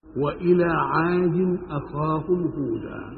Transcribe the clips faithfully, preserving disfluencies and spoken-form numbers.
وإلى عاد أخاهم هودا.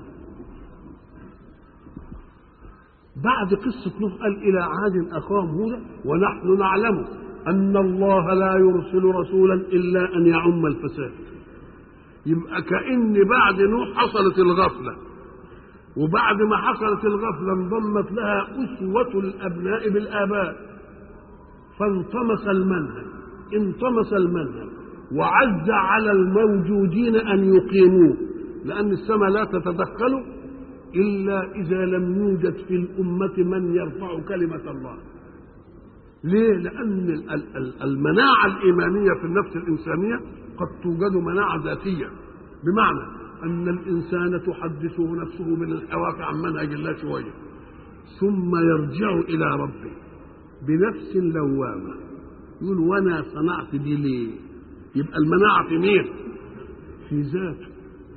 بعد قصة نوح قال إلى عاد أخاهم هودا ونحن نعلم أن الله لا يرسل رسولا إلا أن يعم الفساد. يبقى كأن بعد نوح حصلت الغفلة، وبعد ما حصلت الغفلة انضمت لها أسوة الأبناء بالآباء، فانطمس المنهج انطمس المنهج وعز على الموجودين أن يقيموه، لأن السماء لا تتدخل إلا إذا لم يوجد في الأمة من يرفع كلمة الله. ليه؟ لأن المناعة الإيمانية في النفس الإنسانية قد توجد مناعة ذاتية، بمعنى أن الإنسان تحدثه نفسه من الحواك عن منهج الله شوية، ثم يرجع إلى ربه بنفس لوامة يقول وأنا صنعت دي ليه؟ يبقى المناعة في مين؟ في ذاته.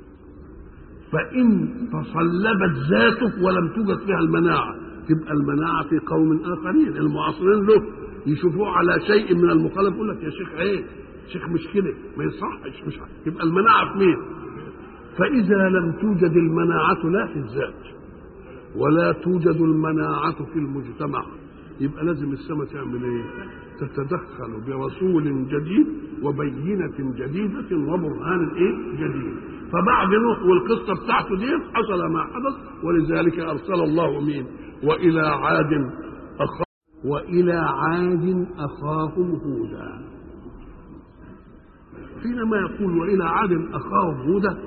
فإن تصلبت ذاته ولم توجد فيها المناعة تبقى المناعة في قوم آخرين المعاصرين له يشوفوه على شيء من المخالف يقول لك يا شيخ عيب، شيخ مش كده ما يصحش، مش عارف. يبقى المناعة في مين؟ فإذا لم توجد المناعة لا في الذات ولا توجد المناعة في المجتمع، يبقى لازم السماء تعمل ايه؟ تتدخل برسول جديد وبينة جديدة وبرهان ايه؟ جديد. فبعد نوح والقصة بتاعته دي حصل ما حدث، ولذلك أرسل الله مين؟ وإلى عاد أخا وإلى عاد أخاهم هودا. حينما يقول وإلى عاد أخاهم هودا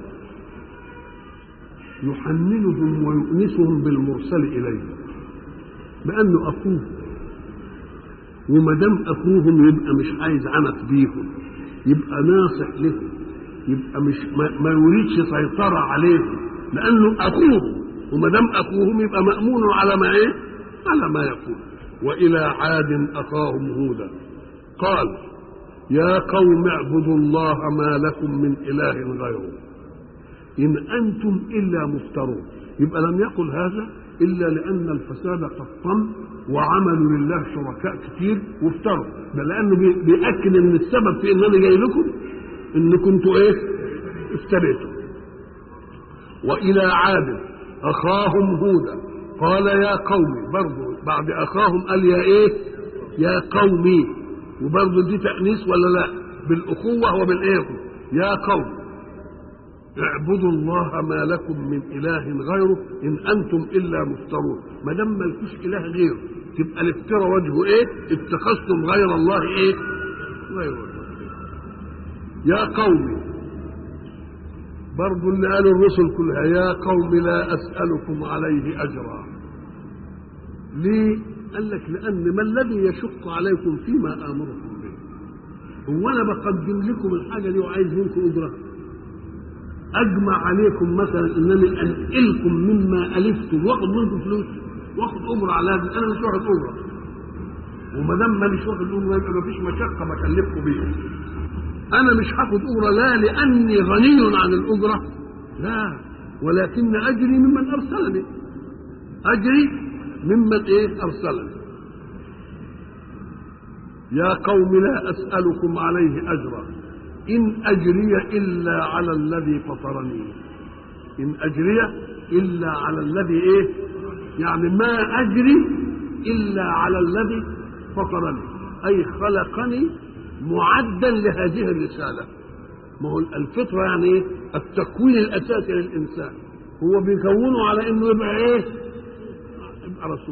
يحننهم ويؤنسهم بالمرسل إليه، لأنه أخوه، وما دام أخوهم يبقى مش عايز عنت بيهم، يبقى ناصح لهم، يبقى مش ما, ما يريدش سيطرة عليهم، لأنه أخوهم، وما دام أخوهم يبقى مأمون على ما إيه؟ على ما يقول. وإلى عاد أخاهم هودا قال يا قوم اعبدوا الله ما لكم من إله غيره إن أنتم إلا مفترون. يبقى لم يقل هذا إلا لأن الفساد قد طم وعملوا لله شركاء كتير وافتروا، بل لأنه بيأكد أن السبب في أنني جاي لكم إن كنتوا إيه؟ افتريتوا. وإلى عاد أخاهم هودا قال يا قومي، برضو بعد أخاهم قال يا إيه؟ يا قومي، وبرضو دي تأنيس ولا لا؟ بالأخوة وبالإيه؟ يا قوم اعبدوا الله ما لكم من إله غيره إن أنتم إلا مفترون. ما دام ما لكوش إله غيره تبقى الافتراء وجهه إيه؟ اتخذتم غير الله إيه؟ غير الله. يا قوم، برضو اللي قالوا الرسل كلها يا قوم لا أسألكم عليه أجرا. ليه؟ قال لك لأن ما الذي يشق عليكم فيما آمركم به؟ هو أنا بقدم لكم الحاجة دي وعايز منكم أجرة؟ أجمع عليكم مثلا إنني أنقلكم مما ألفتم واخد منكم فلوس واخد أجرة على هذا؟ أنا مش واخد أجرة، وما دام مانيش واخد أجرة يبقى مفيش مشقة بكلفكم بيها. أنا مش هاخد أجرة لا لأني غني عن الأجرة، لا، ولكن أجري ممن أرسلني، أجري ممن إيه؟ أرسلني. يا قوم لا أسألكم عليه أجرا إن أجري إلا على الذي فطرني. إن أجري إلا على الذي إيه؟ يعني ما أجري إلا على الذي فطرني، أي خلقني معدا لهذه الرسالة. ما هو الفطرة يعني إيه؟ التكوين الأساسي للإنسان، هو بيكونه على إنه يبقى إيه؟ يبقى رسول.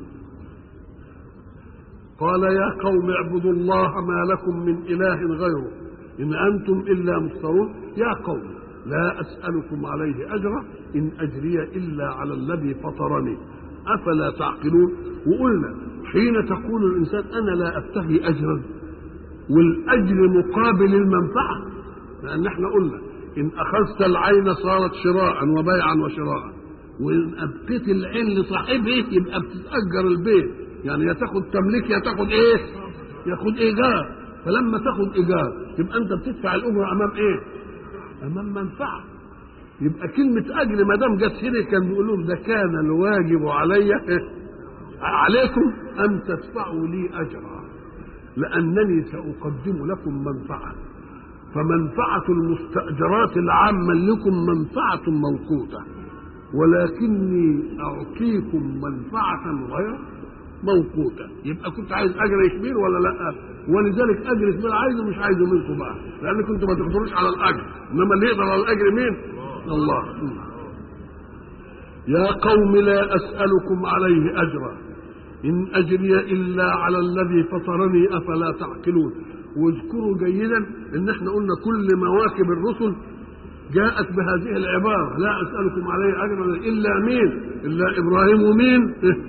قال يا قوم اعبدوا الله ما لكم من إله غيره إن أنتم إلا مفترون. يا قوم لا أسألكم عليه أجرا إن أجري إلا على الذي فطرني أفلا تعقلون. وقلنا حين تقول الإنسان أنا لا أبتغي أجرا، والأجر مقابل المنفعة، لأن احنا قلنا إن أخذت العين صارت شراء وبيعا وشراء، وإن أبقيت العين لصاحبه يبقى بتتأجر البيت، يعني يا تاخد تمليك يا تاخد إيه؟ ياخد إيجار. فلما تاخد إيجار يبقى أنت بتدفع الأجرة أمام إيه؟ أمام منفعة. يبقى كلمة أجر ما دام جت هنا كان بيقول لهم ده كان الواجب علي عليكم أن تدفعوا لي أجرا لأنني سأقدم لكم منفعة. فمنفعة المستأجرات العامة لكم منفعة موقوتة، ولكني أعطيكم منفعة غير موقوتة. يبقى كنت عايز أجر كبير ولا لا؟ ولذلك أجر كبير عايزه مش عايزه منكم بقى، لأن كنتم ما تقدروش على الأجر، إنما اللي يقدر على الأجر مين؟ الله. يا قوم لا أسألكم عليه أجرا إن أجري إلا على الذي فطرني أفلا تعقلون. واذكروا جيدا إن احنا قلنا كل مواكب الرسل جاءت بهذه العبارة، لا أسألكم عليه أجرا إلا مين؟ إلا إبراهيم ومين؟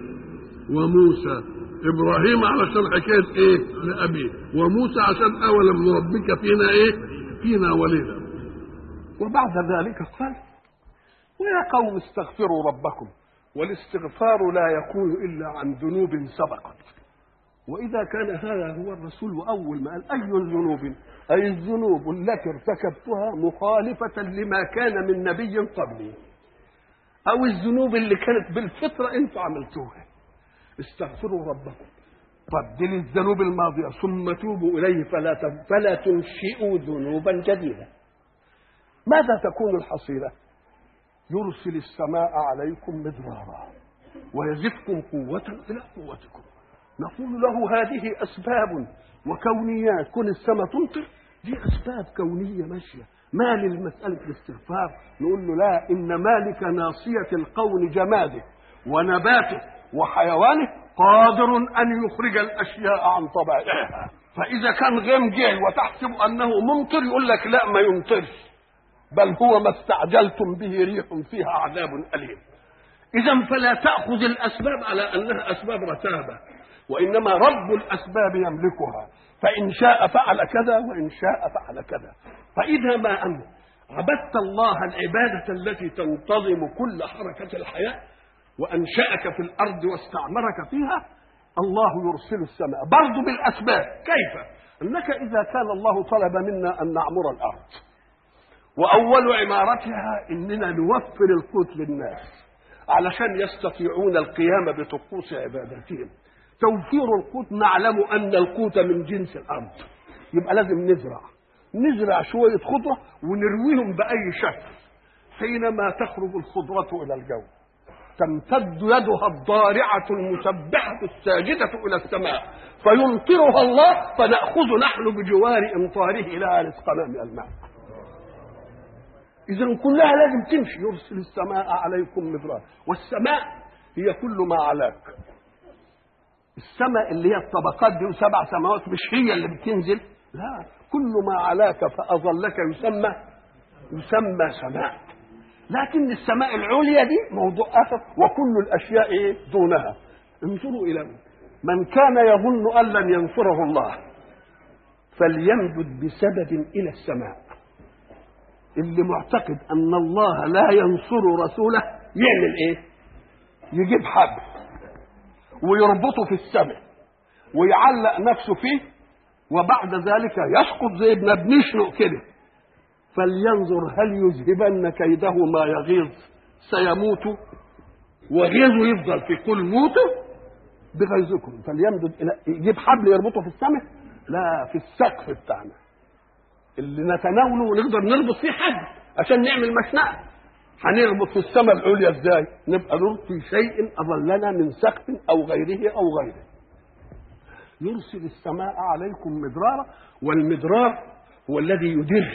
وموسى. إبراهيم علشان حكاية إيه؟ لأبيه، وموسى عشان أولم نربك فينا إيه؟ فينا وليدا. وبعد ذلك قال: ويا قوم استغفروا ربكم، والاستغفار لا يكون إلا عن ذنوب سبقت. وإذا كان هذا هو الرسول أول ما قال أي الذنوب، أي الذنوب التي ارتكبتها مخالفة لما كان من نبي قبلي، أو الذنوب اللي كانت بالفطرة أنتم عملتوها. استغفروا ربكم، طب دي الذنوب الماضية، ثم توبوا إليه فلا فلا تنشئوا ذنوبا جديدة. ماذا تكون الحصيلة؟ يرسل السماء عليكم مدرارا ويزدكم قوة إلى قوتكم. نقول له هذه أسباب وكونيات، كون السماء تمطر دي أسباب كونية ماشية، ما للمسألة الاستغفار؟ نقول له لا، إن مالك ناصية القول جماده ونباته وحيوانه قادر أن يخرج الأشياء عن طبيعتها. فإذا كان غيم جاي وتحسب أنه ممطر يقول لك لا ما يمطرش، بل هو ما استعجلتم به ريح فيها عذاب أليم. إذا فلا تأخذ الأسباب على أنها أسباب رتابة، وإنما رب الأسباب يملكها، فإن شاء فعل كذا وإن شاء فعل كذا. فإذا ما أنت عبدت الله العبادة التي تنتظم كل حركة الحياة وأنشأك في الأرض واستعمرك فيها، الله يرسل السماء برضو بالأسباب. كيف؟ أنك إذا كان الله طلب منا أن نعمر الأرض، وأول عمارتها إننا نوفر القوت للناس علشان يستطيعون القيام بطقوس عبادتهم. توفير القوت نعلم أن القوت من جنس الأرض، يبقى لازم نزرع نزرع شوية خضرة ونرويهم بأي شكل. حينما تخرج الخضرة إلى الجو تمتد يدها الضارعة المسبحة الساجدة إلى السماء فيمطرها الله، فنأخذ نحن بجوار إمطاره إلى رزقنا من الماء. إذن كلها لازم تمشي. يرسل السماء عليكم مدرارا، والسماء هي كل ما علاك. السماء اللي هي الطبقات دي وسبع سماوات مش هي اللي بتنزل، لا، كل ما علاك فأظلك يسمى يسمى سماء. لكن السماء العليا دي موضوع آخر، وكل الأشياء إيه دونها. انظروا إلى من كان يظن أن لن ينصره الله فليمدد بسبب إلى السماء. اللي معتقد أن الله لا ينصر رسوله يعمل إيه؟ يجيب حبل ويربطه في السماء ويعلق نفسه فيه، وبعد ذلك يسقط زي ابن بنشنق كده. فلينظر هل يذهبن كيده ما يغيظ، سيموت وغيظه يفضل في كل موته بغيظكم. فليمدد إلى يجيب حبل يربطه في السماء، لا، في السقف بتاعنا اللي نتناوله ونقدر نربط فيه حد عشان نعمل مشنقه. هنربط في السماء العليا ازاي؟ نبقى نلقي شيء اظلنا من سقف او غيره او غيره. يرسل السماء عليكم مدرارا، والمدرار هو الذي يدر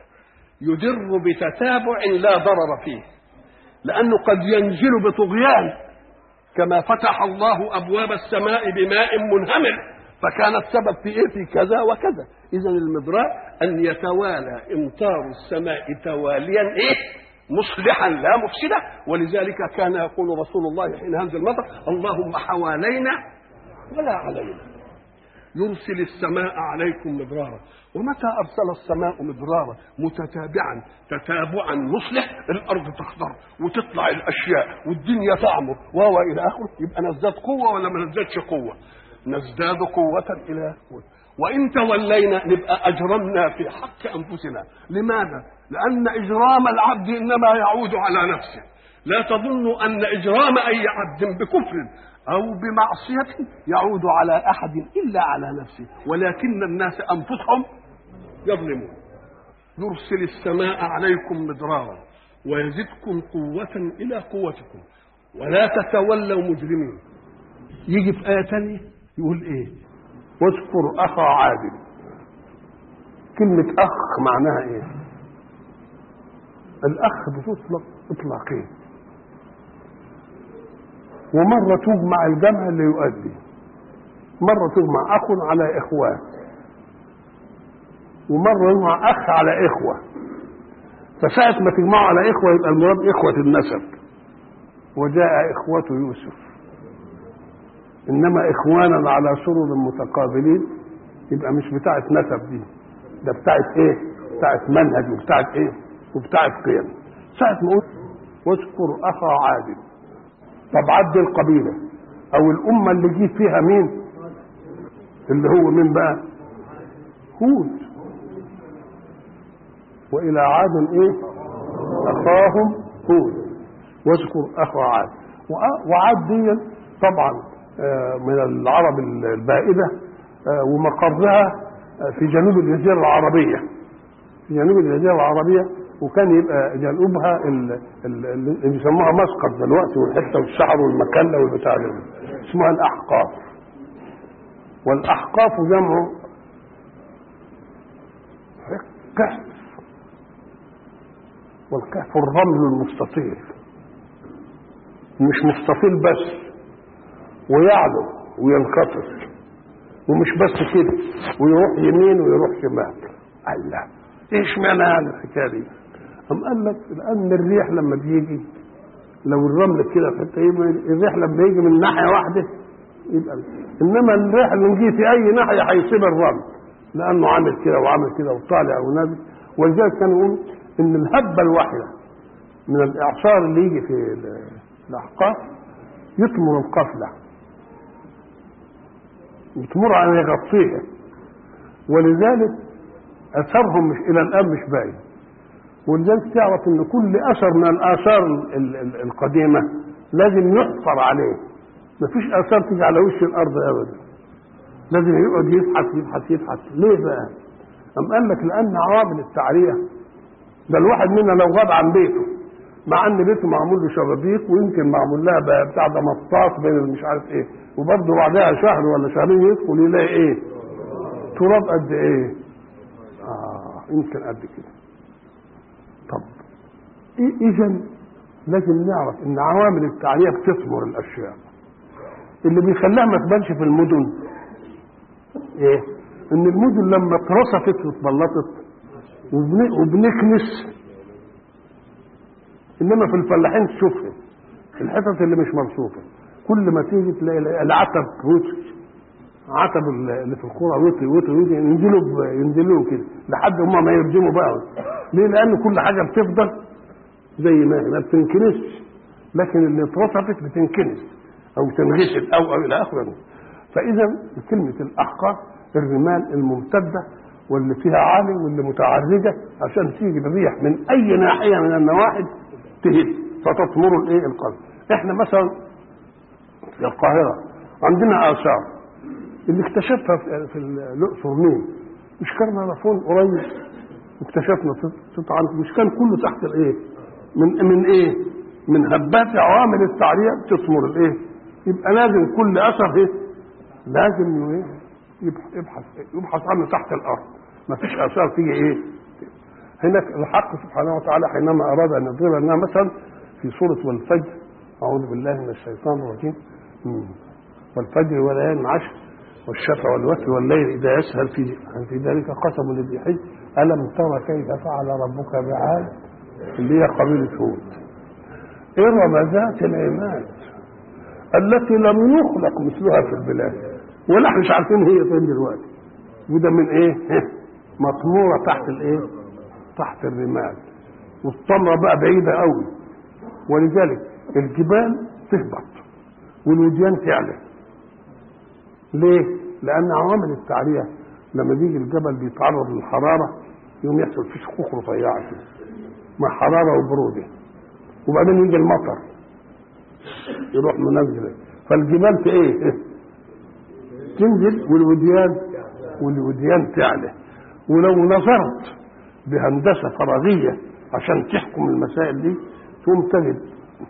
يدر بتتابع لا ضرر فيه، لانه قد ينزل بطغيان كما فتح الله ابواب السماء بماء منهمر فكانت سبب في ايه؟ في كذا وكذا. اذا المدرار ان يتوالى امطار السماء تواليا ايه؟ مصلحا لا مفسدا. ولذلك كان يقول رسول الله حين ينزل المطر: اللهم حوالينا ولا علينا. يرسل السماء عليكم مدرارا. ومتى أرسل السماء مدرارا متتابعا تتابعا مصلح، الأرض تخضر وتطلع الأشياء والدنيا تعمر وهو إلى آخره، يبقى نزداد قوة ولا ما نزدادش قوة؟ نزداد قوة إلى قوة. وإن تولينا نبقى أجرمنا في حق أنفسنا. لماذا؟ لأن إجرام العبد إنما يعود على نفسه. لا تظن أن إجرام أي عبد بكفر أو بمعصية يعود على أحد إلا على نفسه، ولكن الناس أنفسهم يظلمون. يرسل السماء عليكم مدرارا ويزدكم قوة إلى قوتكم ولا تتولوا مجرمين. يجي في آية تانية يقول إيه؟ واذكر أخا عاد. كلمة أخ معناها إيه؟ الأخ بتطلق إطلاقين، ومرة تجمع الجمع اللي يؤدي، مرة تجمع أخ على إخوان، ومرة يجمع أخ على إخوة. فساعة ما تجمعوا على إخوة يبقى المراد إخوة النسب، وجاء إخوة يوسف. إنما إخوانا على سرر متقابلين يبقى مش بتاعة نسب دي، ده بتاعة إيه؟ بتاعة منهج وبتاعة إيه؟ وبتاعة قيم. ساعة ما قلت واذكر أخا عاد. طب عد القبيلة أو الأمة اللي جه فيها مين؟ اللي هو مين بقى؟ هود. وإلى عاد إيه؟ أخاهم هود. واذكر أخا عاد. وعاد دي طبعا من العرب البائدة ومقرها في جنوب الجزيرة العربية، في جنوب الجزيرة العربية، وكان يبقى جنوبها اللي بيسموها مسقط دلوقتي، والحته والشعر والمكله والبتاع ده اسمها الاحقاف. والاحقاف جمع كهف، والكهف الرمل المستطيل، مش مستطيل بس، ويعلو وينخفض، ومش بس كده، ويروح يمين ويروح شمال. الله، ايش معنى هذا الحكايه دي؟ أم قال لك لأن الريح لما بيجي لو الرمل كده حتى الريح لما يجي من ناحية واحدة يبقى، إنما الريح اللي يجي في أي ناحية هيصيب الرمل، لأنه عامل كده وعامل كده وطالع ونازل. ولذلك كانوا يقولوا إن الهبة الواحدة من الإعصار اللي يجي في الأحقاف يطمر القفلة، يطمر عن يغطيها، ولذلك أثرهم مش إلى الآن مش باين. ولذلك تعرف ان كل اثر من الاثار القديمه لازم يحفر عليه، مفيش اثار تيجي على وش الارض ابدا، لازم يقعد يبحث يبحث يبحث. ليه بقى؟ أم قال لك لان عوامل التعريه، ده الواحد منا لو غاب عن بيته مع ان بيته معمول له شبابيك ويمكن معمول لها بتاع ده مطاط بين مش عارف ايه، وبرضه بعدها شهر ولا شهرين يدخل يلاقي ايه؟ تراب قد ايه؟ اه يمكن قد كده. طب اذا لازم نعرف ان عوامل التعريه بتثمر الاشياء. اللي بيخليها ما تبانش في المدن ايه؟ ان المدن لما اترصفت واتبلطت وبنكنس، انما في الفلاحين تشوفها الحتت اللي مش مرصوفه كل ما تيجي تلاقي العتب وطي، عتب اللي في القرى وطي وطي وطي، ينزلوا ينزلوا كده لحد هم ما يرجموا بقى. ليه؟ لان كل حاجه بتفضل زي ما هي ما بتنكنسش، لكن اللي اترصفت بتنكنس او تنغسل او او الى اخره. فاذا كلمه الاحقاف الرمال الممتده واللي فيها عالي واللي متعرجه عشان تيجي الريح من اي ناحيه من النواحي تهد فتطمر الايه القلب. احنا مثلا في القاهره عندنا اثار اللي اكتشفها في الاقصر مين؟ مش كان ملفون قريب واكتشفنا طبعا مش كان كله تحت الايه؟ من من ايه؟ من هبات عوامل التعريه بتثمر الايه؟ يبقى لازم كل اثر ايه؟ لازم ايه؟ يبحث يبحث عنه تحت الارض، ما فيش اثار تيجي ايه؟ هناك الحق سبحانه وتعالى حينما اراد ان يضرب لنا مثلا في سوره والفجر، اعوذ بالله من الشيطان الرجيم، والفجر وليال عشر والشفع والوتر والليل اذا يسهل في في ذلك قسم لذي حجر الم تر كيف فعل ربك بعاد اللي هي قبيله هود ارم ذات العماد التي لم يخلق مثلها في البلاد ونحن مش عارفين هي فين دلوقتي، وده من ايه؟ مطموره تحت الايه؟ تحت الرمال، والطمره بقى بعيده قوي، ولذلك الجبال تهبط والوديان تعلى. ليه؟ لان عوامل التعريه لما بيجي الجبل بيتعرض للحراره يوم يحصل فيه شقوق رفيعه كده مع حراره وبروده، وبعدين يجي المطر يروح منزل، فالجبال في ايه؟ تنزل والوديان والوديان تعلى. ولو نظرت بهندسة فراغية عشان تحكم المسائل دي، ثم تجد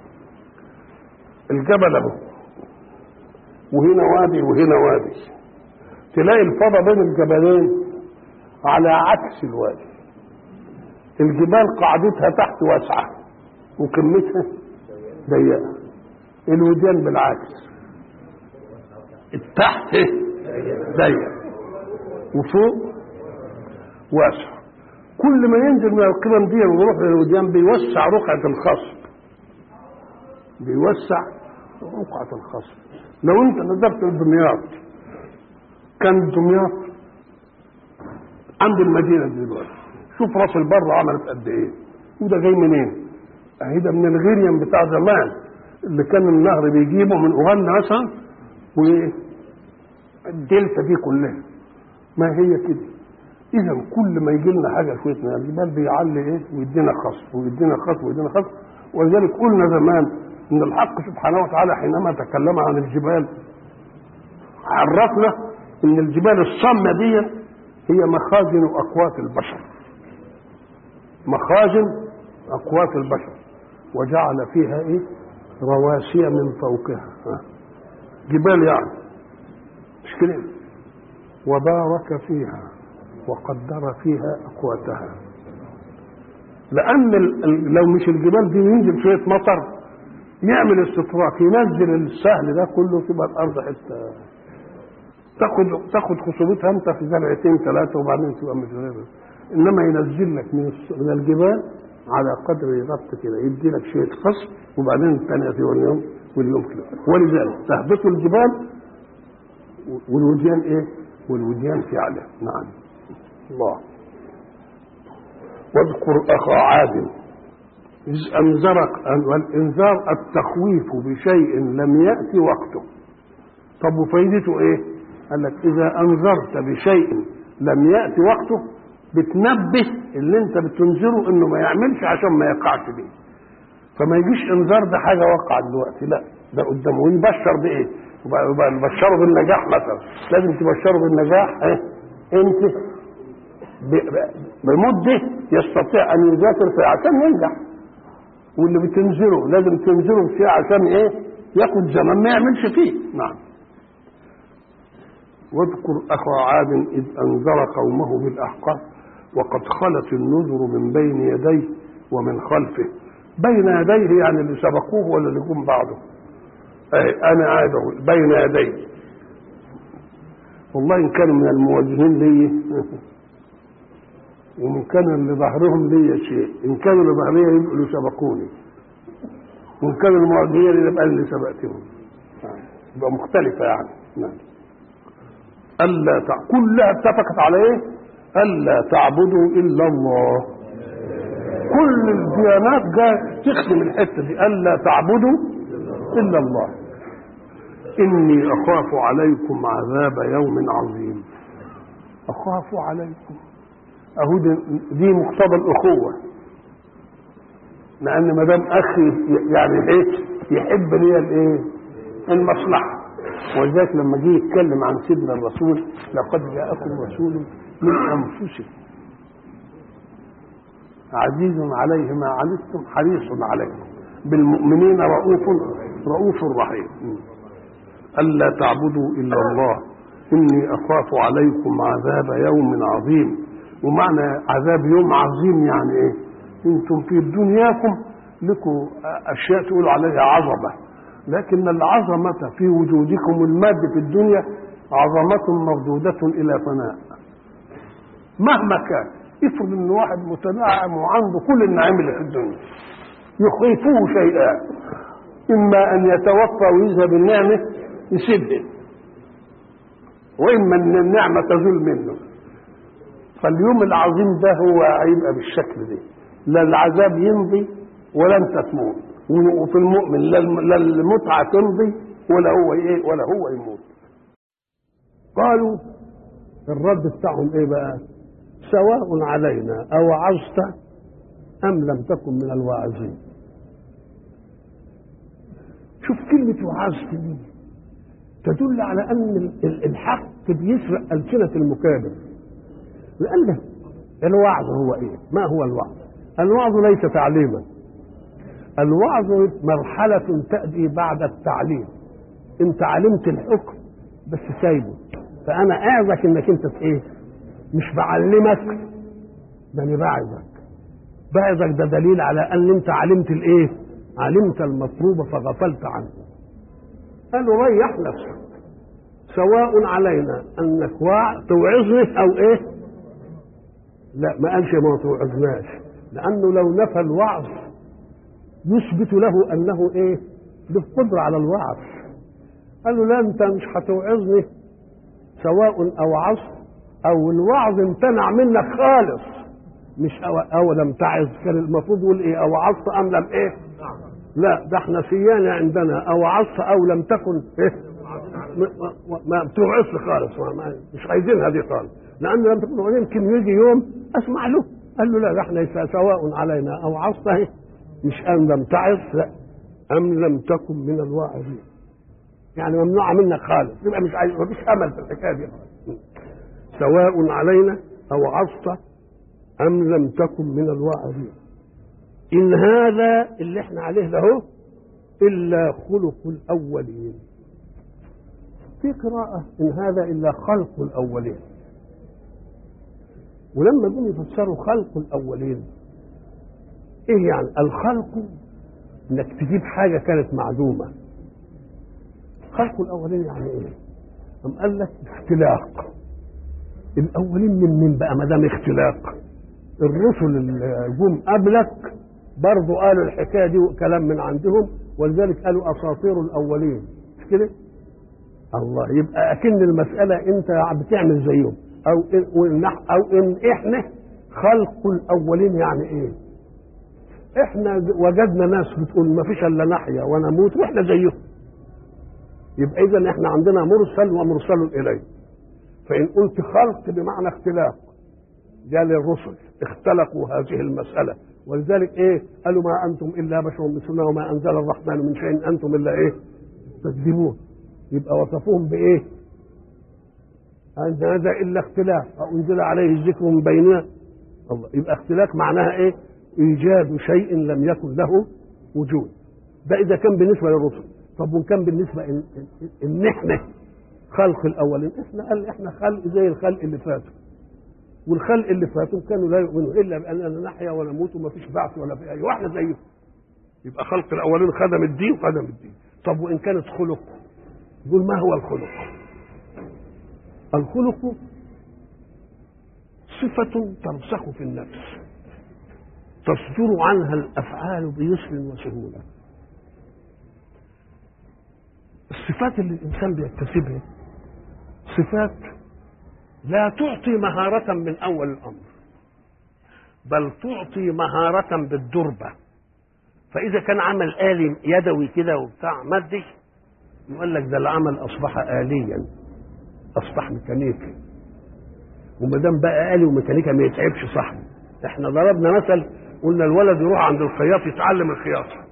الجبل اهو وهنا وادي وهنا وادي، تلاقي الفضاء بين الجبلين على عكس الوادي. الجبال قاعدتها تحت واسعة وكمتها ضيقة، الوديان بالعكس، التحت ضيق وفوق واسع. كل ما ينزل من القمم دي ويروح للوديان بيوسع رقعة الخصب، بيوسع رقعة الخصب. لو انت نظرت لدمياط، كان دمياط عند المدينة دلوقتي، شوف راس البر عملت قد ايه، وده جاي منين؟ اهي ده من الغيريان بتاع زمان اللي كان النهر بيجيبه من اوغندا مثلا، والدلتا دي كلها ما هي كده. اذا كل ما يجي لنا حاجه شويه من الجبال بيعلي ايه ويدينا خصب ويدينا خصب ويدينا خصب. ولذلك قلنا زمان ان الحق سبحانه وتعالى حينما تكلم عن الجبال عرفنا ان الجبال الصامه دي هي مخازن اقوات البشر، مخازن اقوات البشر، وجعل فيها ايه رواسي من فوقها، جبال يعني مش كده، وبارك فيها وقدر فيها اقواتها. لان لو مش الجبال دي ينزل شويه مطر يعمل استطراق ينزل السهل ده كله، تبقى الارض حته تاخد تاخد خصوبتها انت في زرعتين ثلاثه وبعدين تبقى متغيره. انما ينزل لك من من الجبال على قدر يغطي كده، يدي لك شويه خصب وبعدين الثانيه في اليوم واليوم كده. ولذلك تهبط الجبال والوديان ايه؟ والوديان في علاه. نعم الله. واذكر اخا عاد اذ انذرك، والانذار التخويف بشيء لم ياتي وقته. طب وفايدته ايه؟ قال لك اذا انذرت بشيء لم ياتي وقته بتنبه اللي انت بتنذره انه ما يعملش عشان ما يقعش بيه. فما يجيش انذار ده حاجه وقعت دلوقتي، لا ده قدامه. ويبشر بايه؟ يبقى نبشره بالنجاح مثلا، لازم تبشره بالنجاح ايه؟ انت بمده يستطيع ان يذاكر فيها عشان ينجح، واللي بتنذره لازم تنذره فيه عشان ايه؟ ياخد زمان ما يعملش فيه. نعم. واذكر اخا عاد اذ انذر قومه بالاحقاف وقد خلت النذر من بين يديه ومن خلفه. بين يديه يعني اللي سبقوه ولا اللي جم بعده؟ انا قاعد بين يديه. والله ان كانوا من الموجهين لي ومن كانوا اللي ظهرهم لي شيء، ان كانوا اللي ظهريه يبقوا اللي سبقوني، وان كانوا الموجهين يبقى اللي سبقتهم، يبقى مختلفه يعني. نعم. الا تع... كلها اتفقت على ايه؟ الا تعبدوا الا الله. كل الديانات جاء تخدم الحته دي، الا تعبدوا الا الله. اني اخاف عليكم عذاب يوم عظيم. اخاف عليكم اهو دي مقتضى الاخوه، لان ما دام اخي يعني ايه يحب لي الايه؟ المصلحه. ولذلك لما جه يتكلم عن سيدنا الرسول لقد جاءكم رسول من انفسكم عزيز عليه ما عنتم حريص عليكم بالمؤمنين رؤوف رؤوف رحيم. الا تعبدوا الا الله اني اخاف عليكم عذاب يوم عظيم. ومعنى عذاب يوم عظيم يعني ايه؟ انتم في دنياكم لكم اشياء تقولوا عليها عظمه، لكن العظمه في وجودكم المادي في الدنيا عظمه مردوده الى فناء مهما كان. افرض ان واحد متنعم وعنده كل النعيم اللي في الدنيا، يخيفه شيئان، اما ان يتوفى ويذهب النعمه يسيبها، واما ان النعمه تزول منه. فاليوم العظيم ده هو هيبقى بالشكل ده، لا العذاب يمضي ولا انت تموت، وفي المؤمن لا المتعه تمضي ولا هو ايه ولا هو يموت. قالوا الرد بتاعهم ايه بقى؟ سواء علينا اوعظت ام لم تكن من الواعظين. شوف كلمه وعظت دي تدل على ان الحق بيسرق السنه المكابر، لان الوعظ هو ايه؟ ما هو الوعظ؟ الوعظ ليس تعليما، الوعظ مرحلة تأتي بعد التعليم. انت علمت الحكم بس سايبه، فانا اعظك انك انت ايه؟ مش بعلمك، ده انا بعظك. بعظك ده دليل على ان انت علمت الايه؟ علمت المطلوب فغفلت عنه. قالوا ريح نفسك، سواء علينا انك واع توعظني او ايه؟ لا، ما قالش ما توعظناش، لانه لو نفى الوعظ يثبت له انه ايه؟ له قدره على الوعظ. قال له لا، انت مش هتوعظني سواء اوعظت او الوعظ امتنع منك خالص، مش أو, أو لم تعظ. كان المفروض يقول ايه؟ اوعظت ام لم ايه؟ لا، ده احنا سيانة عندنا اوعظت او لم تكن ايه؟ ما بتوعظش خالص، ما ما مش عايزينها دي خالص، لان لم تكن يمكن يجي يوم اسمع له. قال له لا، ده احنا سواء علينا اوعظت اهي، مش ام لم تعظ، لا ام لم تكن من الواعظين، يعني ممنوعه منك خالص، يبقى مش عايز، مفيش امل في الحكايه دي. سواء علينا اوعظت ام لم تكن من الواعظين ان هذا اللي احنا عليه له الا خلق الاولين. في قراءه ان هذا الا خلق الاولين، ولما جم يفسروا خلق الاولين ايه يعني؟ الخلق انك تجيب حاجه كانت معدومه. خلق الاولين يعني ايه؟ أم قال لك اختلاق. الاولين من من بقى ما دام اختلاق؟ الرسل اللي جم قبلك برضه قالوا الحكايه دي وكلام من عندهم، ولذلك قالوا اساطير الاولين، مش كده؟ الله، يبقى اكن المساله انت بتعمل زيهم، او إن او ان احنا خلق الاولين يعني ايه؟ احنا وجدنا ناس بتقول ما فيش الا نحيا ونموت واحنا زيهم، يبقى اذا احنا عندنا مرسل ومرسل اليه. فان قلت خلق بمعنى اختلاق، قال الرسل اختلقوا هذه المساله، ولذلك ايه؟ قالوا ما انتم الا بشر مثلنا وما انزل الرحمن من شيء انتم الا ايه؟ تكذبون. يبقى وصفوهم بايه؟ ان هذا الا اختلاق او انزل عليه الذكر من بيننا. الله، يبقى اختلاق معناها ايه؟ ايجاد شيء لم يكن له وجود. ده اذا كان بالنسبه للرسل. طب وان كان بالنسبه ان, إن احنا خلق الاولين، احنا قال احنا خلق زي الخلق اللي فاتوا، والخلق اللي فاتوا كانوا لا يؤمنوا الا باننا نحيا ونموت وما فيش بعث ولا في اي، واحنا زيهم. يبقى خلق الاولين خدم الدين وخدم الدين. طب وان كانت خلق، يقول ما هو الخلق؟ الخلق صفة ترسخ في النفس تصدر عنها الافعال بيسر وسهولة. الصفات اللي الانسان بيكتسبها صفات لا تعطي مهارة من اول الامر، بل تعطي مهارة بالدربة. فاذا كان عمل آلي يدوي كده وبتاع مادي، يقول لك ده العمل اصبح آليا، اصبح ميكانيكي. وما دام بقى آلي وميكانيكا ما يتعبش صاحبه. احنا ضربنا مثل، قلنا الولد يروح عند الخياط يتعلم الخياطة،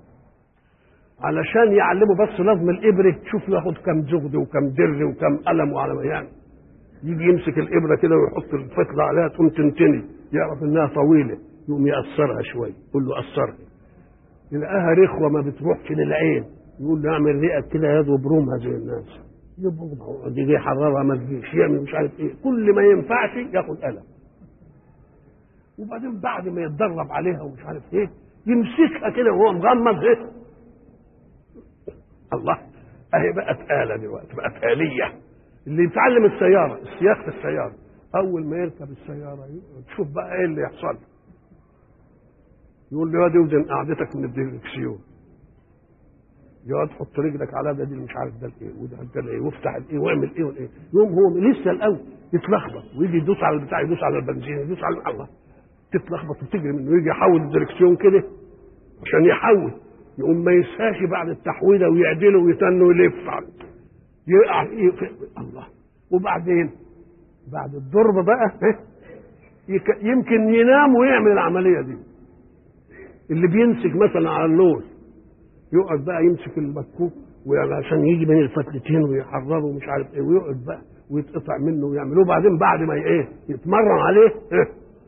علشان يعلمه بس لازم الابره، شوف ياخد كم زغد وكم در وكم قلم وعلى يعني، يجي يمسك الابره كده ويحط الفتله عليها تقوم تنتني، يعرف انها طويله، يقوم يقصرها شويه، يقول له قصرها، يلاقيها رخوه ما بتروحش للعين، يقول له اعمل رئه كده يد وبرومها زي الناس، يبغضها، يجي يحررها ما تجيش، يعمل مش عارف ايه، كل ما ينفعش ياخد قلم. وبعدين بعد ما يتدرب عليها ومش عارف ايه، يمسكها كده وهو مغمض ايه، الله، اهي بقت آلة دلوقتي، بقت آلية. اللي يتعلم السيارة، سياقة السيارة، أول ما يركب السيارة تشوف بقى إيه اللي يحصل. يقول له يا دي وزن قعدتك من الديركسيون، يقعد حط رجلك على ده، دي مش عارف ده الايه وده ده الايه، وافتح الايه واعمل ايه والايه. يوم هو لسه الاول يتلخبط ويجي يدوس على البتاع، يدوس على البنزين، يدوس على الله، تتلخبط وتجري منه، يجي يحول الديركسيون كده عشان يحول، يقوم ما يسهاش بعد التحويله ويعدله ويتنه ويلف يقع الله. وبعدين بعد الضرب بقى يمكن ينام ويعمل العمليه دي. اللي بيمسك مثلا على اللوز يقعد بقى يمسك المكوك عشان يجي بين الفتلتين ويحرره ومش عارف ايه، ويقعد بقى ويتقطع منه ويعملوه. بعدين بعد ما ايه يتمرن عليه إيه؟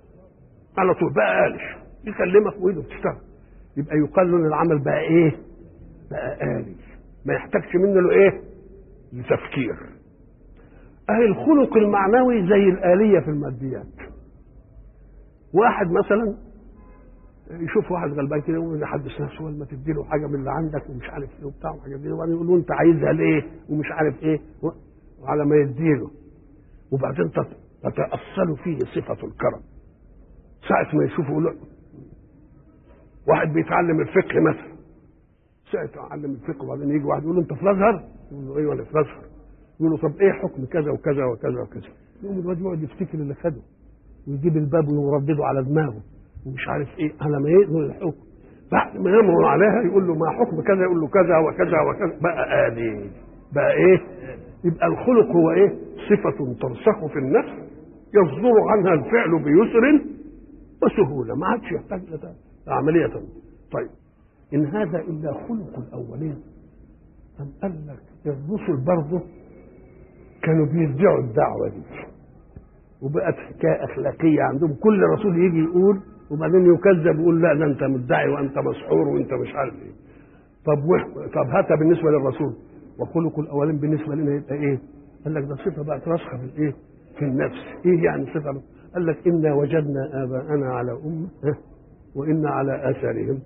على طول بقى آلي، يكلمك وايده بتشتغل، يبقى يقال له العمل بقى ايه؟ بقى آلي، ما يحتاجش منه له ايه؟ لتفكير. اهي الخلق المعنوي زي الآلية في الماديات. واحد مثلا يشوف واحد غلبان كده يقول يحدث نفسه ولا ما تديله حاجه من اللي عندك ومش عارف ايه وبتاع وحاجات دي، وبعدين يقول له انت عايزها ليه ومش عارف ايه، وعلى ما يديله وبعدين تتأصل فيه صفه الكرم. ساعه ما يشوفه يقول له واحد بيتعلم الفقه مثلا، ساعه يتعلم الفقه وبعدين يجي واحد يقول له انت في الازهر؟ يقول له ايوه انا في الازهر. يقول له طب ايه حكم كذا وكذا وكذا وكذا؟ يقوم الواد يقعد يفتكر اللي خده ويجيب الباب ويردده على دماغه ومش عارف ايه، على ما يقدر الحكم بعد ما يمر عليها يقول له ما حكم كذا، يقول له كذا وكذا وكذا، بقى آلي، بقى ايه؟ يبقى الخلق هو ايه؟ صفة ترسخ في النفس يصدر عنها الفعل بيسر وسهولة، ما عادش يحتاج عملية. طيب إن هذا إلا خلق الأولين. أم قال لك الرسل برضه كانوا بيرجعوا الدعوة دي وبقت حكاية أخلاقية عندهم، كل رسول يجي يقول وبعدين يكذب يقول لا ده انت مدعي وانت مسحور وانت مش عارف ايه. طب وح... طب هاتها بالنسبه للرسول وخلق الاولين بالنسبه لنا يبقى ايه؟ قال لك ده صفه بقت راسخه في الايه؟ في النفس. ايه يعني صفه؟ قال لك انا وجدنا اباءنا على امه وانا على اثارهم.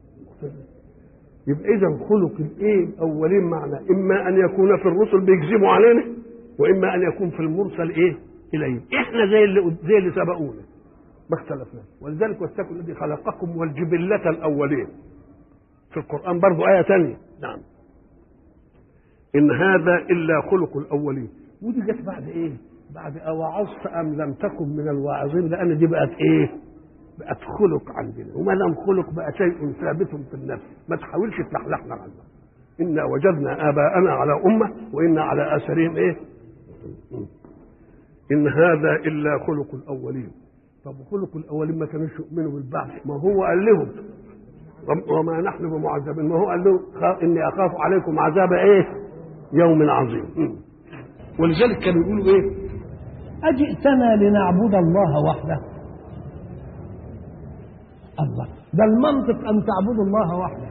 يبقى اذا خلق الايه الاولين معنى اما ان يكون في الرسل بيكذبوا علينا واما ان يكون في المرسل ايه؟ اليه. احنا زي اللي زي اللي سبقونا ما اختلفنا. ولذلك واتقوا الذي خلقكم والجبلة الأولين في القرآن برضو آية ثانية. نعم إن هذا إلا خلق الأولين. ودي جت بعد إيه؟ بعد أوعظت أم لم تكن من الواعظين، لأن دي بقت إيه؟ بقت خلق عندنا، وما دام خلق بقى شيء ثابت في النفس، ما تحاولش تلحلحنا عنه. إنا وجدنا آباءنا على أمة وإنا على آثارهم إيه؟ إن هذا إلا خلق الأولين. طب خلق الاولين ما كانوش يؤمنوا بالبعث، ما هو قال لهم وما نحن بمعذبين، ما هو قال لهم اني اخاف عليكم عذاب ايه؟ يوم عظيم. ولذلك كانوا يقولوا ايه؟ اجئتنا لنعبد الله وحده. الله، ده المنطق ان تعبدوا الله وحده.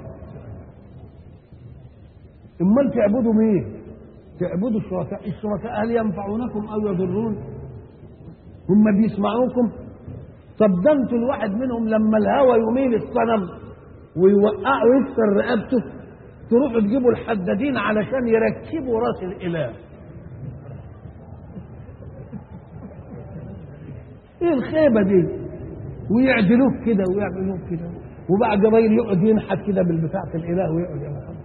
امال تعبدوا مين؟ تعبدوا الشركاء. الشركاء هل ينفعونكم او يضرون؟ هم بيسمعوكم؟ طب ده انتوا الواحد منهم لما الهوى يميل الصنم ويوقعه ويكسر رقبته تروحوا تجيبوا الحدادين علشان يركبوا راس الاله. ايه الخيبه دي؟ ويعدلوه كده ويعملوه كده، وبعد راجل يقعد ينحت كده بالبتاع في الاله ويقعد يا محمد.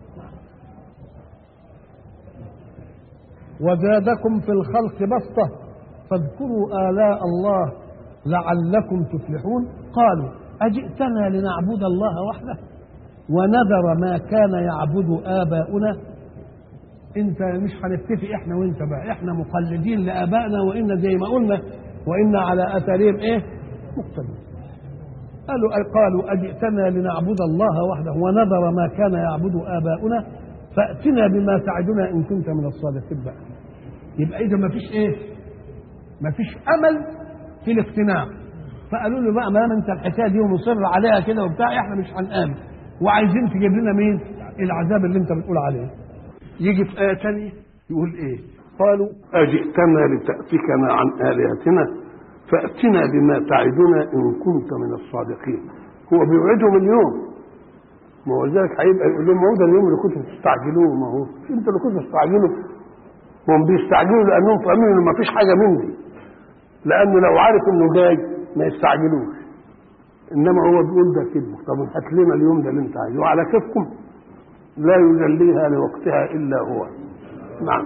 وزادكم في الخلق بسطه فاذكروا آلاء الله لعلكم تفلحون. قالوا أجئتنا لنعبد الله وحده ونذر ما كان يعبد آباؤنا. انت مش هنتفق احنا وانت بقى، احنا مقلدين لآبائنا وإن زي ما قلنا وإن على أثارهم ايه؟ مقتدون. قالوا قالوا أجئتنا لنعبد الله وحده ونذر ما كان يعبد آباؤنا فأتنا بما تعدنا إن كنت من الصادقين بقى. يبقى إذا ما فيش ايه؟ ما فيش امل في الاقتناع. فقالوا له بقى ما انت الحكايه دي ومصر عليها كده وبتاع، احنا مش هنآمن وعايزين تجيب لنا مين؟ العذاب اللي انت بتقول عليه. يجي في آية ثانية يقول ايه؟ قالوا أجئتنا لتأفكنا عن آلهتنا فأتنا بما تعدنا إن كنت من الصادقين. هو بيوعدهم اليوم، ما هو ذلك هيبقى يقول لهم هو ده اليوم اللي كنتوا تستعجلوه، ما هو انت اللي كنتوا تستعجلوا. هم بيستعجلوا لأنهم فاهمين إن ما فيش حاجة مني، لأنه لو عارف إنه جاي ما يستعجلوش. إنما هو بيقول ده كده، طب هات لنا اليوم ده اللي أنت عايزه وعلى كيفكم لا يجليها لوقتها إلا هو. نعم.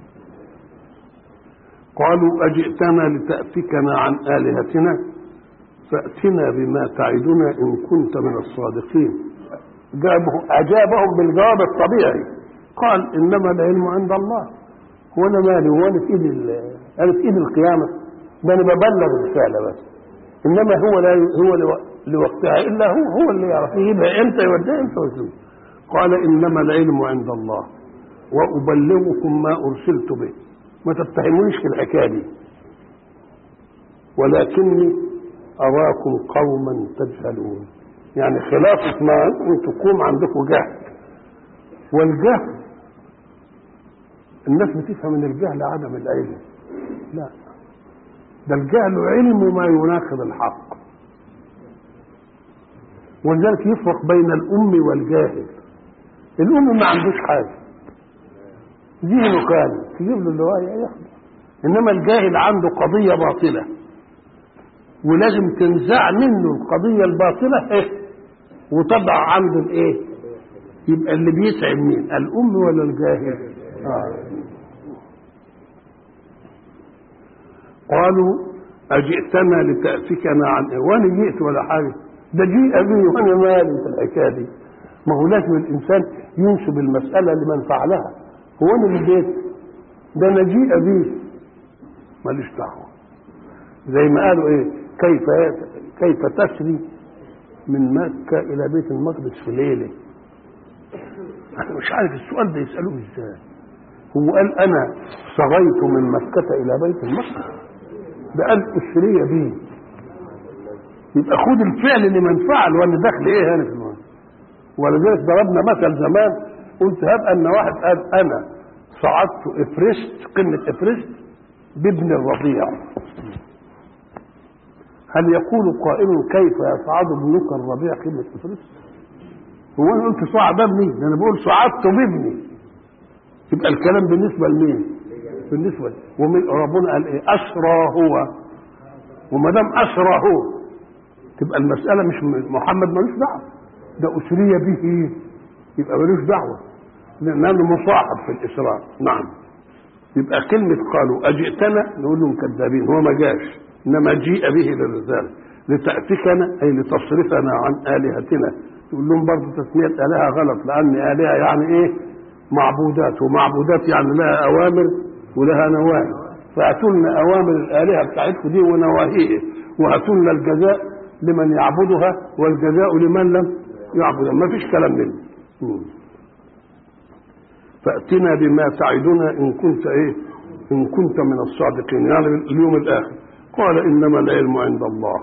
قالوا أجئتنا لتأفكنا عن آلهتنا فأتنا بما تعدنا إن كنت من الصادقين. أجابهم بالجواب الطبيعي، قال إنما العلم عند الله. هو أنا مالي؟ هو أنا في إيد أنا في إيد القيامة؟ ده أنا ببلغ الرسالة بس، إنما هو لا هو لوقتها إلا هو هو اللي يعرف يجيبها إمتى يوديها إمتى ويسوي. قال إنما العلم عند الله وأبلغكم ما أرسلت به. ما تتهمونيش في الحكاية دي، ولكني أراكم قوما تجهلون، يعني خلافة ما أنتم تقوم عندكم جهل. والجهل الناس بتفهم من الجهل عدم العلم، لا، ده الجهل علم ما يناقض الحق. ولذلك يفرق بين الأم والجاهل. الأم ما عندوش حاجة، ذهنه كامل، تجيب له اللواية ياخده. إنما الجاهل عنده قضية باطلة ولازم تنزع منه القضية الباطلة إيه؟ وتضع عنده الإيه؟ يبقى اللي بيسعد مين؟ الأم ولا الجاهل؟ آه. قالوا أجئتنا لتأفكنا عن إيه؟ وأنا جئت ولا حاجة، ده جيء بي وأنا مالي في الحكاية دي. ما هو لازم الإنسان ينسب المسألة لمن فعلها. هو أنا اللي جيت؟ ده أنا جيء بي، ماليش دعوة. زي ما قالوا إيه؟ كيف كيف تسري من مكة إلى بيت المقدس في ليلة؟ أنا مش عارف السؤال ده يسألوه إزاي. هو قال أنا صغيت من مكة إلى بيت المقدس؟ ده قال أسرية بي. يبقى خد الفعل لمن فعل، وأنا داخل إيه هنا في المعنى. ولذلك ضربنا مثل زمان، قلت هب أن واحد قال أنا صعدت إفرست، قمة إفرست بابن الرضيع، هل يقول قائل كيف يصعد ابنك الرضيع قمة إفرست؟ هو أنا قلت صعد ابني؟ ده أنا بقول صعدت بابني. يبقى الكلام بالنسبة لمين؟ بالنسبة لي. ومن ربنا قال إيه؟ أسرى هو، وما دام أسرى هو تبقى المسألة مش محمد ملوش دعوة، ده أسرية به، يبقى ملوش دعوة لأنه مصاحب في الإسراء. نعم. يبقى كلمة قالوا أجئتنا نقول لهم كذابين، هو ما جاش، إنما جيء به للرسالة لتأفكنا أي لتصرفنا عن آلهتنا. تقول لهم برضه تسمية آلهة غلط، لأن آلهة يعني إيه؟ معبودات، ومعبودات يعني لها أوامر ولها نواهي. فأتوا لنا أوامر الآلهة بتاعتكم دي ونواهيه، وأتوا لنا الجزاء لمن يعبدها والجزاء لمن لم يعبدها. ما فيش كلام منه. فأتنا بما تعدنا إن كنت إيه؟ إن كنت من الصادقين، يعني اليوم الآخر. قال إنما العلم عند الله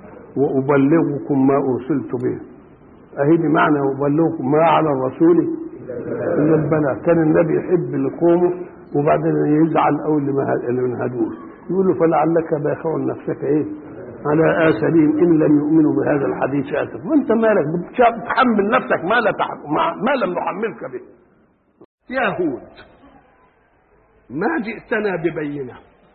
وأبلغكم ما أرسلت به. أهي بمعنى أبلغكم ما على الرسول إلا البلاغ. كان النبي يحب لقومه وبعدين يزعل أول اللي من هدوه، يقول له فلعلك باخع نفسك إيه على آثارهم إن لم يؤمنوا بهذا الحديث آسف. وأنت مالك بتحمل نفسك ما لا تحمل ما لم نحملك به. يا هود ما جئتنا ببينة،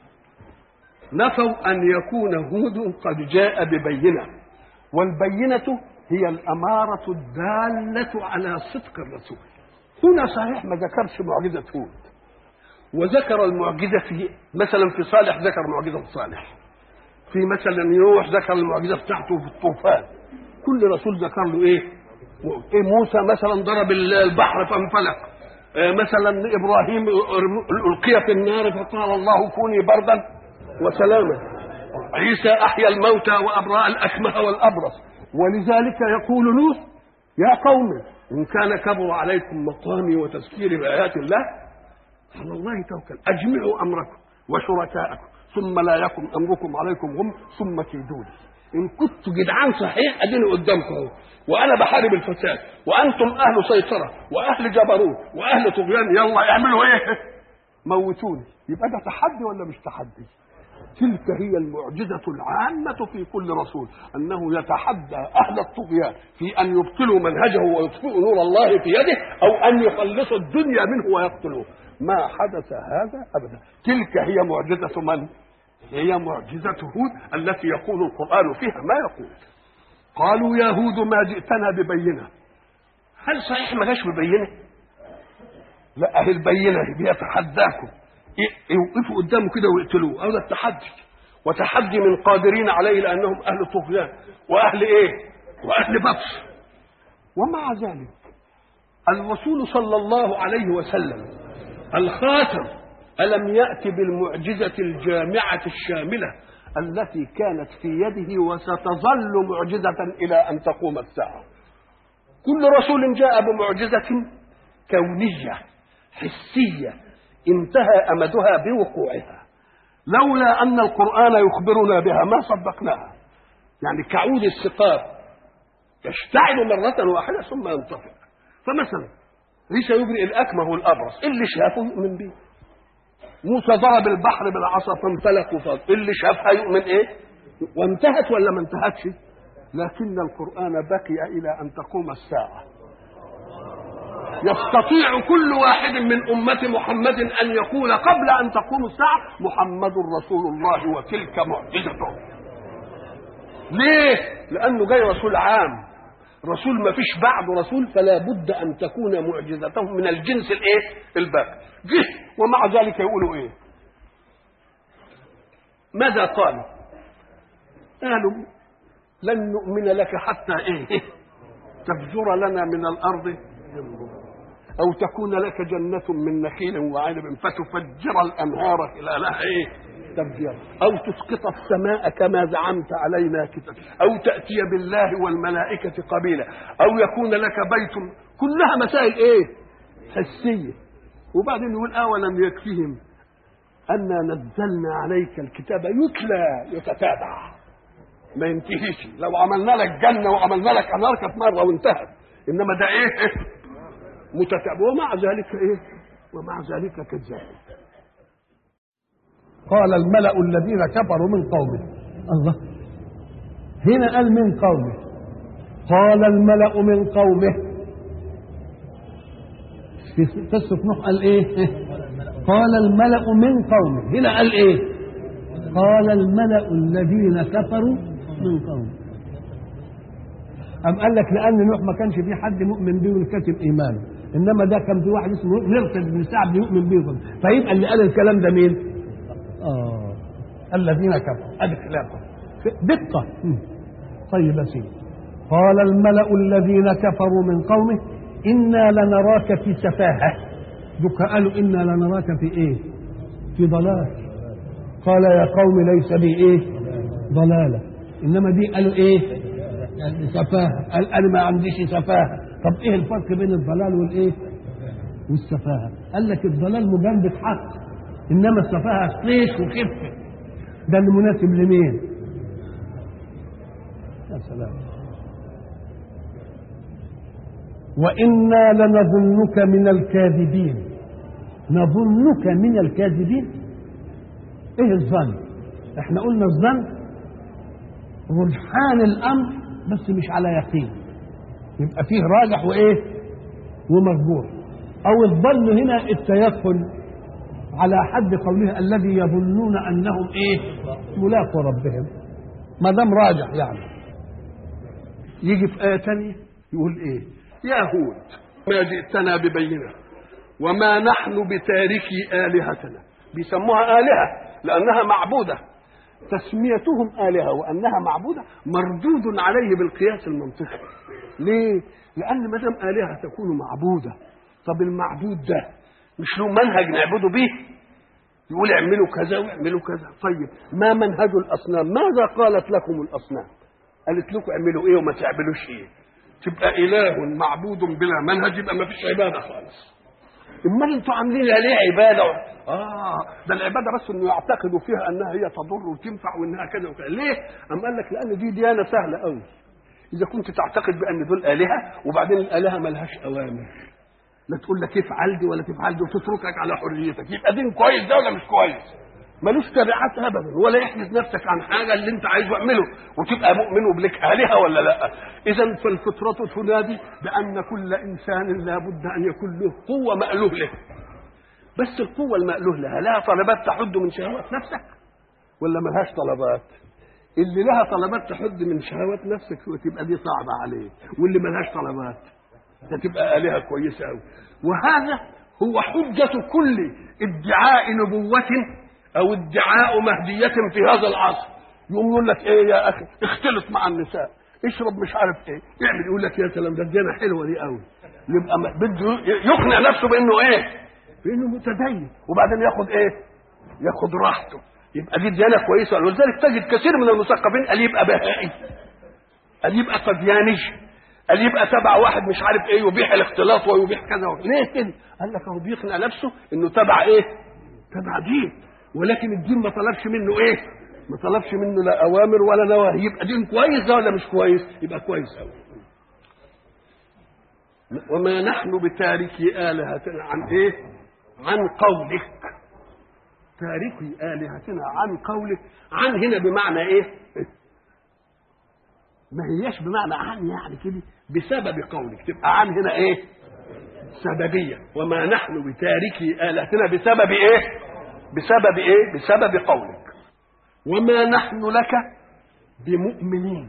نفوا أن يكون هود قد جاء ببينة، والبينة هي الأمارة الدالة على صدق الرسول. هنا صحيح ما ذكرش معجزة هود، وذكر المعجزة في مثلا في صالح ذكر معجزة صالح، في مثلا نوح ذكر المعجزة بتاعته في الطوفان. كل رسول ذكر له إيه؟ إيه موسى مثلا ضرب البحر فانفلق، مثلا إبراهيم ألقي في النار فقال الله كوني بردا وسلاما، عيسى أحيا الموتى وأبرأ الأكمه والأبرص. ولذلك يقول نوح يا قوم إن كان كبر عليكم مقامي وتذكيري بآيات الله على الله توكل، أجمعوا أمركم وشركاءكم ثم لا يكن أمركم عليكم غم ثم كيدوني. إن كنت جدعان صحيح أديني قدامكم وأنا بحارب الفساد وأنتم أهل سيطرة وأهل جبروت وأهل طغيان، يلا اعملوا إيه؟ موتوني. يبقى ده تحدي ولا مش تحدي؟ تلك هي المعجزة العامة في كل رسول، أنه يتحدى أهل الطغيان في أن يبطلوا منهجه ويطفئوا نور الله في يده، أو أن يخلصوا الدنيا منه ويقتلوه. ما حدث هذا أبدا. تلك هي معجزة من؟ هي معجزة هود التي يقول القرآن فيها ما يقول. قالوا يا هود ما جئتنا ببينة. هل صحيح ما جاش ببينة؟ لا، أهل البينة بيتحداكم، يوقفوا قدامه كده ويقتلوه. هذا التحدي، وتحدي من قادرين عليه لأنهم أهل طغيان وأهل إيه؟ وأهل بطش. ومع ذلك الرسول صلى الله عليه وسلم الخاتم ألم يأتي بالمعجزة الجامعة الشاملة التي كانت في يده وستظل معجزة إلى أن تقوم الساعة. كل رسول جاء بمعجزة كونية حسية انتهى أمدها بوقوعها، لولا أن القرآن يخبرنا بها ما صدقناها. يعني كعود السقاب يشتعل مرة واحدة ثم ينطفئ. فمثلا ليس يبرئ الأكمه والأبرص، اللي شافه يؤمن به. موسى ضرب البحر بالعصا فانفلق وفاض، اللي شافها يؤمن ايه؟ وانتهت ولا ما انتهتش؟ لكن القرآن بقي إلى أن تقوم الساعة. يستطيع كل واحد من أمة محمد أن يقول قبل أن تقوم الساعة محمد رسول الله وتلك معجزته. ليه؟ لأنه جاي رسول عام، رسول ما فيش بعده رسول، فلا بد أن تكون معجزته من الجنس الايه؟ الباقي. جه ومع ذلك يقولوا ايه؟ ماذا قالوا؟ قالوا لن نؤمن لك حتى ايه؟ تفجر لنا من الأرض أو تكون لك جنة من نخيل وعنب فتفجر الأنهار خلالها ايه؟ تفجير، أو تسقط السماء كما زعمت علينا كتاب، أو تأتي بالله والملائكة قبيلا، أو يكون لك بيت. كلها مسائل ايه؟ حسية. وبعدين يقول أولم يكفيهم أنا نزلنا عليك الكتاب يتلى يتتابع، ما ينتهيش. لو عملنا لك جنة وعملنا لك أنهار كانت مرة وانتهت، إنما ده إيه؟ متتابع. ومع ذلك إيه؟ ومع ذلك كذاب. قال الملأ الذين كفروا من قومه. الله، هنا قال من قومه، قال الملأ من قومه. في قصة نوح قال ايه؟ قال الملأ من قومه. هنا قال ايه؟ قال الملأ الذين كفروا من قومه. أم قال لك لأن نوح ما كانش في حد مؤمن به والكاتب إيمانه، إنما ده كان في واحد اسمه مرتد بن سعد بيؤمن به، فيبقى اللي قال الكلام ده مين؟ آه الذين كفروا. أدي خلافه دقة. طيب يا سيدي، قال الملأ الذين كفروا من قومه إنا لنراك في سفاهة. دوك قالوا إنا لنراك في إيه؟ في ضلال. قال يا قوم ليس بي إيه؟ ضلالة. إنما دي قالوا إيه؟ سفاهة. قال أنا ما عنديش سفاهة. طب إيه الفرق بين الضلال والإيه؟ والسفاهة؟ قال لك الضلال مجانبة حق، إنما السفاهة طيش وخفة. ده المناسب لمين؟ يا سلام. وإنا لنظنك من الكاذبين. نظنك من الكاذبين. إيه الظن؟ إحنا قلنا الظن رجحان الأمر بس مش على يقين، يبقى فيه راجح وإيه؟ ومرجوح. أو الظن هنا التيقن على حد قوله الذي يظنون أنهم إيه؟ ملاقوا ربهم، ما دام راجح يعني. يجي في آية تانية يقول إيه؟ يا هود ما جئتنا ببينة وما نحن بتاركي آلهتنا. بيسموها آلهة لأنها معبودة. تسميتهم آلهة وأنها معبودة مردود عليه بالقياس المنطقي. ليه؟ لأن ما دام آلهة تكون معبودة، طب المعبود ده مش له منهج نعبده به؟ يقول اعملوا كذا واعملوا كذا. طيب ما منهج الأصنام؟ ماذا قالت لكم الأصنام؟ قالت لكم اعملوا ايه وما تعملوش ايه. تبقى إله معبود بلا منهج، يبقى ما فيش عبادة خالص. امال انتوا عاملين ليه عباده؟ اه ده العباده بس انه يعتقدوا فيها انها هي تضر وتنفع وانها كذا وكذا. ليه؟ ام قال لك لان دي ديانه سهله قوي. اذا كنت تعتقد بان دول الهه وبعدين الالهه ملهاش اوامر، لا تقول لك افعل دي ولا تفعل دي وتتركك على حريتك، يبقى دين كويس ده ولا مش كويس؟ ملوش تبعات ابدا، ولا يحدث نفسك عن حاجه اللي انت عايزه اعمله وتبقى مؤمن وبلك الهه ولا لا. اذا فالفطره تنادي بان كل انسان لابد ان يكون له قوه مألوه له. بس القوه المألوه لها لها طلبات تحد من شهوات نفسك ولا ملهاش طلبات؟ اللي لها طلبات تحد من شهوات نفسك وتبقى دي صعبه عليك، واللي ملهاش طلبات هتبقى الهه كويسه قوي. وهذا هو حجه كل ادعاء نبوه او ادعاء مهدية في هذا العصر. يقوم يقول لك ايه يا اخي اختلط مع النساء، اشرب مش عارف ايه، يعمل يقول لك يا سلام ده الديانه حلوه دي قوي. يبقى بده يقنع نفسه بانه ايه؟ بانه متدين، وبعدين ياخد ايه؟ ياخد راحته. يبقى دي ديانه كويسه. ولذلك تجد كثير من المثقفين قال يبقى بهائي، قال يبقى قدياني، قال يبقى تبع واحد مش عارف ايه يبيح الاختلاط ويبيح كذا. ليه كده؟ قال لك هو بيقنع نفسه انه تبع ايه؟ تبع دين، ولكن الدين ما طلبش منه ايه؟ ما طلبش منه لا اوامر ولا نواهي، يبقى دين كويس ده ولا مش كويس؟ يبقى كويس قوي. وما نحن بتاركي آلهتنا عن ايه؟ عن قولك. تاركي آلهتنا عن قولك. عن هنا بمعنى ايه؟ ما هياش بمعنى عن يعني كده، بسبب قولك. تبقى عن هنا ايه؟ سببية. وما نحن بتاركي آلهتنا بسبب ايه؟ بسبب ايه؟ بسبب قولك. وما نحن لك بمؤمنين.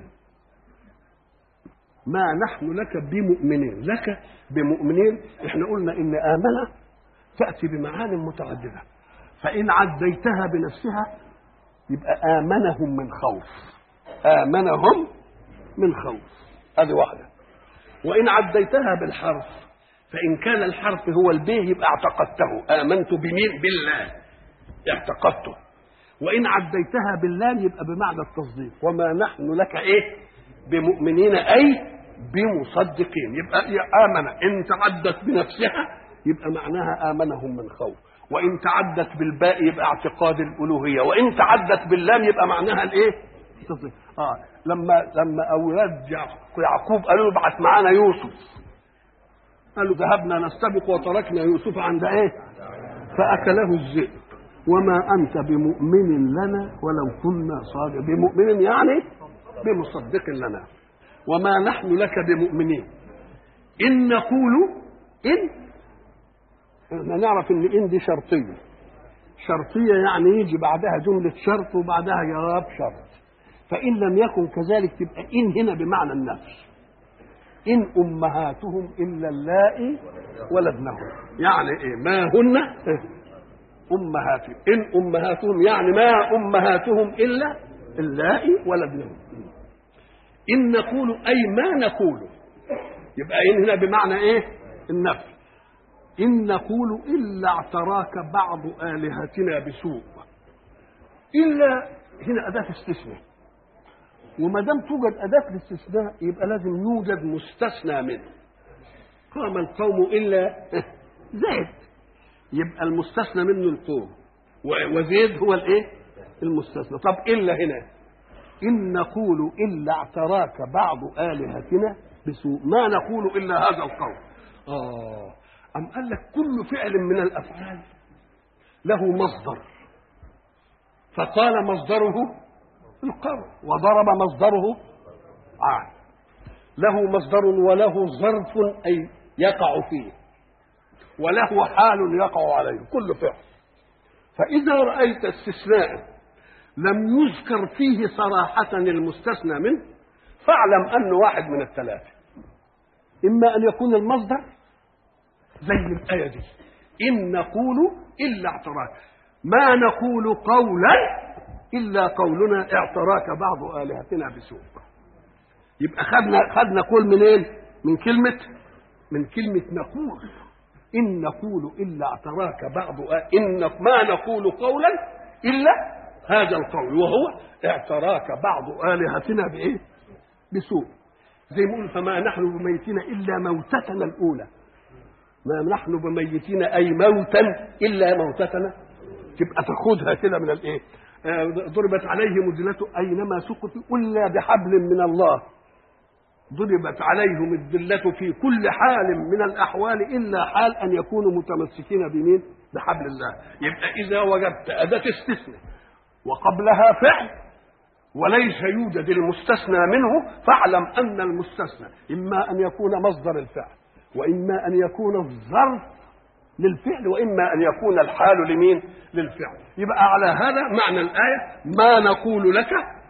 ما نحن لك بمؤمنين. لك بمؤمنين، احنا قلنا ان آمنة تأتي بمعان متعددة، فإن عديتها بنفسها يبقى آمنهم من خوف. آمنهم من خوف، هذه واحدة. وإن عديتها بالحرف، فإن كان الحرف هو البيه يبقى اعتقدته. آمنت بمين؟ بالله، اعتقدته. وإن عديتها باللام يبقى بمعنى التصديق. وما نحن لك إيه؟ بمؤمنين، أي بمصدقين. يبقى آمن إن تعدت بنفسها يبقى معناها آمنهم من خوف، وإن تعدت بالباء يبقى اعتقاد الألوهية، وإن تعدت باللام يبقى معناها الإيه؟ التصديق. آه لما لما أولاد يعقوب قالوا له ابعث معانا يوسف، قالوا ذهبنا نستبق وتركنا يوسف عند إيه؟ فأكله الذئب. وما أنت بمؤمن لنا ولو كنا صادق. بمؤمن يعني بمصدق لنا. وما نحن لك بمؤمنين إن نقول إن. احنا نعرف إن إن دي شرطية. شرطية يعني يجي بعدها جملة شرط وبعدها جواب شرط. فإن لم يكن كذلك تبقى إن هنا بمعنى النفي. إن أمهاتهم إلا اللائي ولدنهم. يعني إيه؟ ما هن أمهاتهم. إن أمهاتهم يعني ما أمهاتهم إلا اللائي ولدنهم. إن نقول أي ما نقول. يبقى إن هنا بمعنى إيه؟ النفي. إن نقول إلا اعتراك بعض آلهتنا بسوء. إلا هنا أداة استثناء، وما دام توجد أداة الاستثناء يبقى لازم يوجد مستثنى منه. قام القوم إلا زيد، يبقى المستثنى منه القوم، وزيد هو الإيه؟ المستثنى. طب إلا هنا إن نقول إلا اعتراك بعض آلهتنا بسوء. ما نقول إلا هذا القول. آه أم قال لك كل فعل من الأفعال له مصدر، فقال مصدره القول، وضرب مصدره عاد. له مصدر وله ظرف أي يقع فيه، وله حال يقع عليه كل فعل. فإذا رأيت استثناء لم يذكر فيه صراحة المستثنى منه فاعلم أنه واحد من الثلاثة. إما أن يكون المصدر زي الآية دي إن نقول إلا اعتراك. ما نقول قولا إلا قولنا اعتراك بعض آلهتنا بسوء. يبقى خدنا خدنا قول منين؟ من كلمة من كلمة نقول. إن نقول إلا اعتراك بعض إن ما نقول قولا إلا هذا القول، وهو اعتراك بعض آلهتنا بإيه؟ بسوء. زي ما يقول فما نحن بميتين إلا موتتنا الأولى. ما نحن بميتين أي موتا إلا موتتنا. تبقى تاخدها كده من الإيه؟ آه ضربت عليهم الذلة أينما سقطوا إلا بحبل من الله. ضربت عليهم الذلة في كل حال من الأحوال إلا حال أن يكونوا متمسكين بمين؟ بحبل الله. يبقى إذا وجدت أداة استثناء وقبلها فعل وليس يوجد المستثنى منه فاعلم أن المستثنى إما أن يكون مصدر الفعل، وإما أن يكون الظرف للفعل، وإما أن يكون الحال لمين؟ للفعل. يبقى على هذا معنى الآية ما نقول لك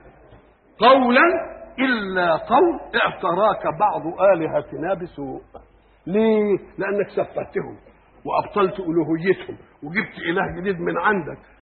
قولا إلا قول اعتراك بعض آلهتنا بسوء. ليه؟ لأنك سفهتهم وأبطلت ألوهيتهم وجبت إله جديد من عندك